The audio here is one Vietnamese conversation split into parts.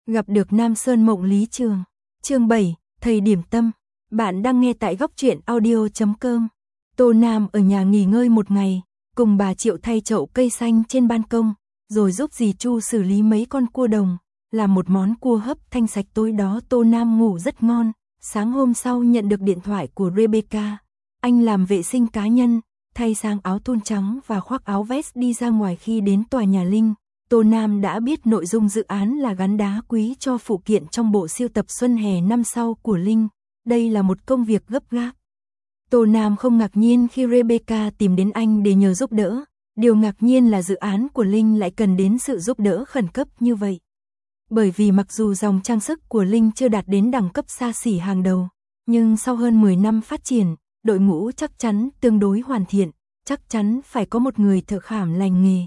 Gặp được Nam Sơn Mộng Lý Trường. Chương 7, Thầy Điểm Tâm. Bạn đang nghe tại góc truyện audio.com. Tô Nam ở nhà nghỉ ngơi một ngày, cùng bà Triệu thay chậu cây xanh trên ban công, rồi giúp dì Chu xử lý mấy con cua đồng, làm một món cua hấp thanh sạch. Tối đó Tô Nam ngủ rất ngon. Sáng hôm sau nhận được điện thoại của Rebecca. Anh làm vệ sinh cá nhân, thay sang áo thun trắng và khoác áo vest đi ra ngoài. Khi đến tòa nhà Linh, Tô Nam đã biết nội dung dự án là gắn đá quý cho phụ kiện trong bộ sưu tập xuân hè năm sau của Linh. Đây là một công việc gấp gáp. Tô Nam không ngạc nhiên khi Rebecca tìm đến anh để nhờ giúp đỡ. Điều ngạc nhiên là dự án của Linh lại cần đến sự giúp đỡ khẩn cấp như vậy. Bởi vì mặc dù dòng trang sức của Linh chưa đạt đến đẳng cấp xa xỉ hàng đầu, nhưng sau hơn 10 năm phát triển, đội ngũ chắc chắn tương đối hoàn thiện, chắc chắn phải có một người thợ khảm lành nghề.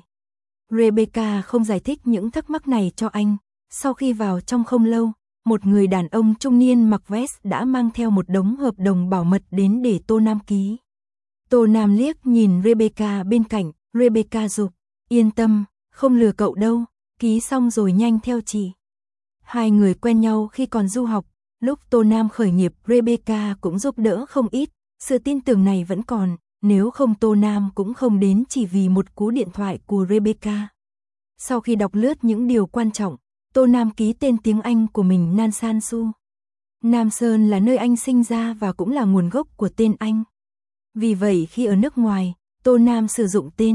Rebecca không giải thích những thắc mắc này cho anh. Sau khi vào trong không lâu, một người đàn ông trung niên mặc vest đã mang theo một đống hợp đồng bảo mật đến để Tô Nam ký. Tô Nam liếc nhìn Rebecca bên cạnh, Rebecca giục, yên tâm, không lừa cậu đâu, ký xong rồi nhanh theo chị. Hai người quen nhau khi còn du học, lúc Tô Nam khởi nghiệp Rebecca cũng giúp đỡ không ít, sự tin tưởng này vẫn còn. Nếu không Tô Nam cũng không đến chỉ vì một cú điện thoại của Rebecca. Sau khi đọc lướt những điều quan trọng, Tô Nam ký tên tiếng Anh của mình Nansan Su. Nam Sơn là nơi anh sinh ra và cũng là nguồn gốc của tên anh. Vì vậy khi ở nước ngoài, Tô Nam sử dụng tên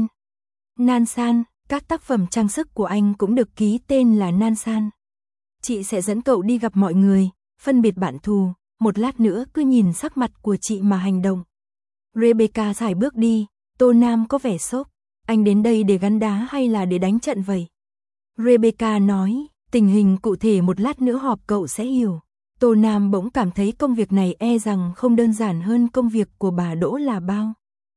Nansan, các tác phẩm trang sức của anh cũng được ký tên là Nansan. Chị sẽ dẫn cậu đi gặp mọi người, phân biệt bạn thù, một lát nữa cứ nhìn sắc mặt của chị mà hành động. Rebecca sải bước đi, Tô Nam có vẻ sốc. Anh đến đây để gắn đá hay là để đánh trận vậy? Rebecca nói, tình hình cụ thể một lát nữa họp cậu sẽ hiểu. Tô Nam bỗng cảm thấy công việc này e rằng không đơn giản hơn công việc của bà Đỗ là bao.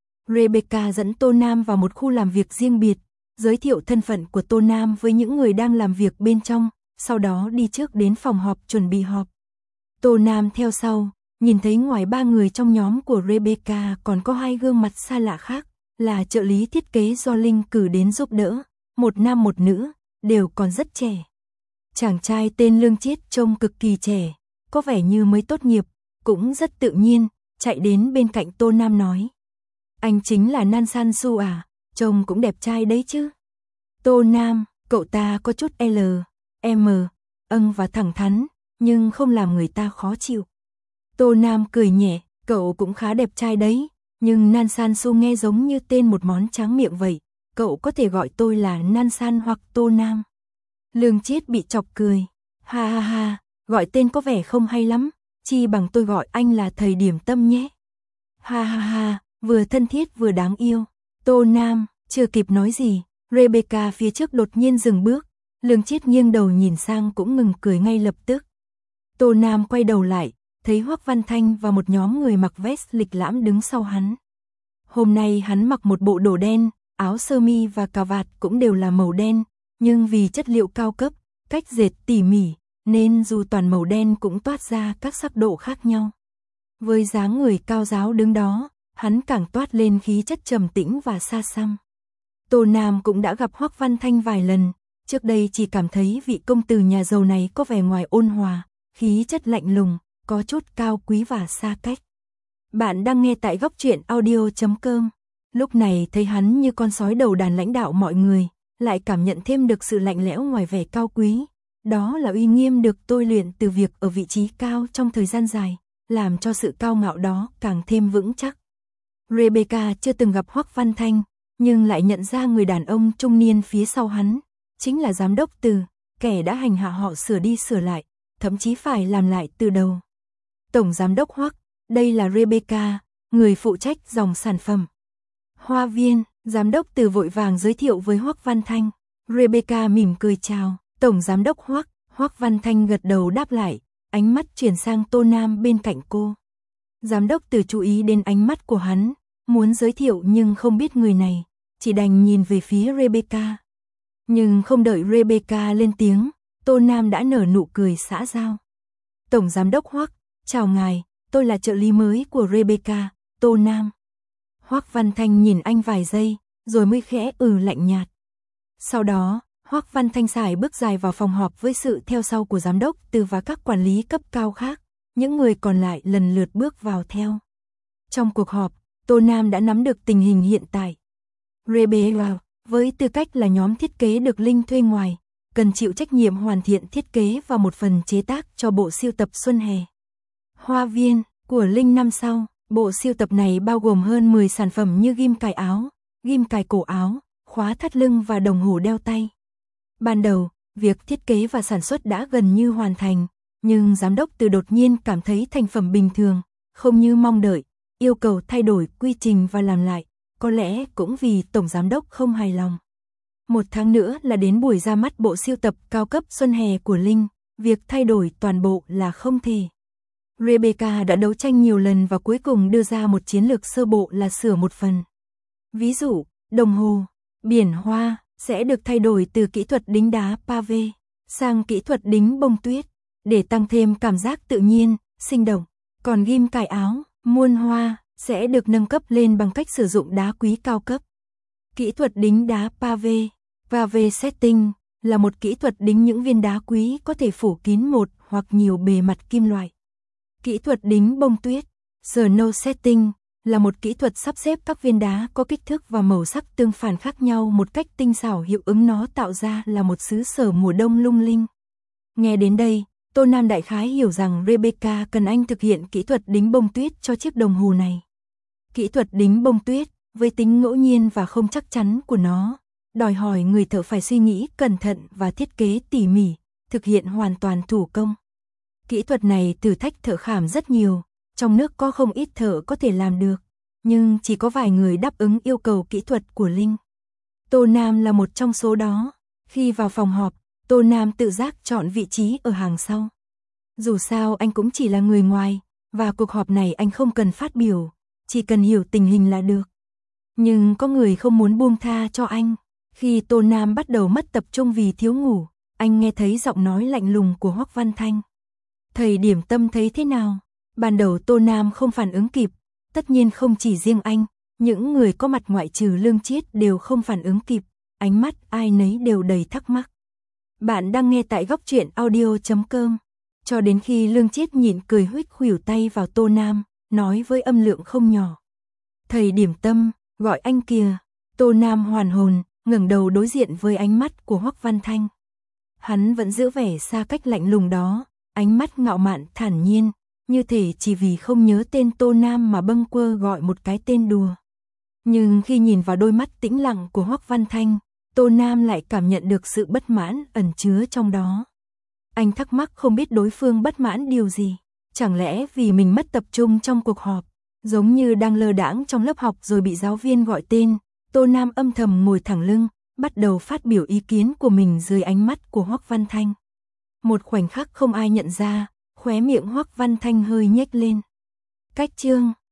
Rebecca dẫn Tô Nam vào một khu làm việc riêng biệt, giới thiệu thân phận của Tô Nam với những người đang làm việc bên trong, sau đó đi trước đến phòng họp chuẩn bị họp. Tô Nam theo sau. Nhìn thấy ngoài ba người trong nhóm của Rebecca còn có hai gương mặt xa lạ khác, là trợ lý thiết kế do Linh cử đến giúp đỡ, một nam một nữ, đều còn rất trẻ. Chàng trai tên Lương Chiết trông cực kỳ trẻ, có vẻ như mới tốt nghiệp, cũng rất tự nhiên, chạy đến bên cạnh Tô Nam nói. Anh chính là Nansan Su à, trông cũng đẹp trai đấy chứ. Tô Nam, cậu ta có chút M, và thẳng thắn, nhưng không làm người ta khó chịu. Tô Nam cười nhẹ, cậu cũng khá đẹp trai đấy, nhưng Nansan Su nghe giống như tên một món tráng miệng vậy, cậu có thể gọi tôi là Nansan hoặc Tô Nam. Lương Chiết bị chọc cười, ha ha ha, gọi tên có vẻ không hay lắm, chi bằng tôi gọi anh là thầy Điểm Tâm nhé. Ha ha ha, vừa thân thiết vừa đáng yêu. Tô Nam, chưa kịp nói gì, Rebecca phía trước đột nhiên dừng bước, Lương Chiết nghiêng đầu nhìn sang cũng ngừng cười ngay lập tức. Tô Nam quay đầu lại, thấy Hoắc Văn Thanh và một nhóm người mặc vest lịch lãm đứng sau hắn. Hôm nay hắn mặc một bộ đồ đen, áo sơ mi và cà vạt cũng đều là màu đen, nhưng vì chất liệu cao cấp, cách dệt tỉ mỉ, nên dù toàn màu đen cũng toát ra các sắc độ khác nhau. Với dáng người cao ráo đứng đó, hắn càng toát lên khí chất trầm tĩnh và xa xăm. Tô Nam cũng đã gặp Hoắc Văn Thanh vài lần, trước đây chỉ cảm thấy vị công tử nhà giàu này có vẻ ngoài ôn hòa, khí chất lạnh lùng, có chút cao quý và xa cách. Bạn đang nghe tại góc truyện audio.com. Lúc này thấy hắn như con sói đầu đàn lãnh đạo mọi người, lại cảm nhận thêm được sự lạnh lẽo ngoài vẻ cao quý. Đó là uy nghiêm được tôi luyện từ việc ở vị trí cao trong thời gian dài, làm cho sự cao ngạo đó càng thêm vững chắc. Rebecca chưa từng gặp Hoắc Văn Thanh, nhưng lại nhận ra người đàn ông trung niên phía sau hắn, chính là giám đốc Từ, kẻ đã hành hạ họ sửa đi sửa lại, thậm chí phải làm lại từ đầu. Tổng giám đốc Hoắc, đây là Rebecca, người phụ trách dòng sản phẩm Hoa Viên. Giám đốc Từ vội vàng giới thiệu với Hoắc Văn Thanh. Rebecca mỉm cười chào, tổng giám đốc Hoắc. Hoắc Văn Thanh gật đầu đáp lại, ánh mắt chuyển sang Tô Nam bên cạnh cô. Giám đốc Từ chú ý đến ánh mắt của hắn, muốn giới thiệu nhưng không biết người này, chỉ đành nhìn về phía Rebecca. Nhưng không đợi Rebecca lên tiếng, Tô Nam đã nở nụ cười xã giao. Tổng giám đốc Hoắc, chào ngài, tôi là trợ lý mới của Rebecca, Tô Nam. Hoắc Văn Thanh nhìn anh vài giây, rồi mới khẽ lạnh nhạt. Sau đó, Hoắc Văn Thanh sải bước dài vào phòng họp với sự theo sau của giám đốc Từ và các quản lý cấp cao khác, những người còn lại lần lượt bước vào theo. Trong cuộc họp, Tô Nam đã nắm được tình hình hiện tại. Rebecca, với tư cách là nhóm thiết kế được Linh thuê ngoài, cần chịu trách nhiệm hoàn thiện thiết kế và một phần chế tác cho bộ sưu tập Xuân Hè Hoa Viên của Linh năm sau. Bộ sưu tập này bao gồm hơn 10 sản phẩm như ghim cài áo, ghim cài cổ áo, khóa thắt lưng và đồng hồ đeo tay. Ban đầu, việc thiết kế và sản xuất đã gần như hoàn thành, nhưng giám đốc Từ đột nhiên cảm thấy thành phẩm bình thường, không như mong đợi, yêu cầu thay đổi quy trình và làm lại, có lẽ cũng vì tổng giám đốc không hài lòng. 1 tháng nữa là đến buổi ra mắt bộ sưu tập cao cấp Xuân Hè của Linh, việc thay đổi toàn bộ là không thể. Rebecca đã đấu tranh nhiều lần và cuối cùng đưa ra một chiến lược sơ bộ là sửa một phần. Ví dụ, đồng hồ, biển hoa sẽ được thay đổi từ kỹ thuật đính đá pave sang kỹ thuật đính bông tuyết, để tăng thêm cảm giác tự nhiên, sinh động. Còn ghim cài áo, muôn hoa sẽ được nâng cấp lên bằng cách sử dụng đá quý cao cấp. Kỹ thuật đính đá pave setting là một kỹ thuật đính những viên đá quý có thể phủ kín một hoặc nhiều bề mặt kim loại. Kỹ thuật đính bông tuyết, snow setting, là một kỹ thuật sắp xếp các viên đá có kích thước và màu sắc tương phản khác nhau một cách tinh xảo, hiệu ứng nó tạo ra là một xứ sở mùa đông lung linh. Nghe đến đây, Tô Nam đại khái hiểu rằng Rebecca cần anh thực hiện kỹ thuật đính bông tuyết cho chiếc đồng hồ này. Kỹ thuật đính bông tuyết, với tính ngẫu nhiên và không chắc chắn của nó, đòi hỏi người thợ phải suy nghĩ cẩn thận và thiết kế tỉ mỉ, thực hiện hoàn toàn thủ công. Kỹ thuật này thử thách thợ khảm rất nhiều, trong nước có không ít thợ có thể làm được, nhưng chỉ có vài người đáp ứng yêu cầu kỹ thuật của Linh. Tô Nam là một trong số đó. Khi vào phòng họp, Tô Nam tự giác chọn vị trí ở hàng sau. Dù sao anh cũng chỉ là người ngoài, và cuộc họp này anh không cần phát biểu, chỉ cần hiểu tình hình là được. Nhưng có người không muốn buông tha cho anh. Khi Tô Nam bắt đầu mất tập trung vì thiếu ngủ, anh nghe thấy giọng nói lạnh lùng của Hoắc Văn Thanh. Thầy Điểm Tâm thấy thế nào? Ban đầu Tô Nam không phản ứng kịp, tất nhiên không chỉ riêng anh, những người có mặt ngoại trừ Lương Chiết đều không phản ứng kịp, ánh mắt ai nấy đều đầy thắc mắc. Bạn đang nghe tại góc truyện audio.com. Cho đến khi Lương Chiết nhịn cười huých khuỷu tay vào Tô Nam, nói với âm lượng không nhỏ. Thầy Điểm Tâm, gọi anh kìa. Tô Nam hoàn hồn, ngẩng đầu đối diện với ánh mắt của Hoắc Văn Thanh. Hắn vẫn giữ vẻ xa cách lạnh lùng đó, ánh mắt ngạo mạn thản nhiên, như thể chỉ vì không nhớ tên Tô Nam mà bâng quơ gọi một cái tên đùa. Nhưng khi nhìn vào đôi mắt tĩnh lặng của Hoắc Văn Thanh, Tô Nam lại cảm nhận được sự bất mãn ẩn chứa trong đó. Anh thắc mắc không biết đối phương bất mãn điều gì, chẳng lẽ vì mình mất tập trung trong cuộc họp, giống như đang lơ đãng trong lớp học rồi bị giáo viên gọi tên. Tô Nam âm thầm ngồi thẳng lưng, bắt đầu phát biểu ý kiến của mình dưới ánh mắt của Hoắc Văn Thanh. Một khoảnh khắc không ai nhận ra, khóe miệng Hoắc Văn Thanh hơi nhếch lên. Cách chương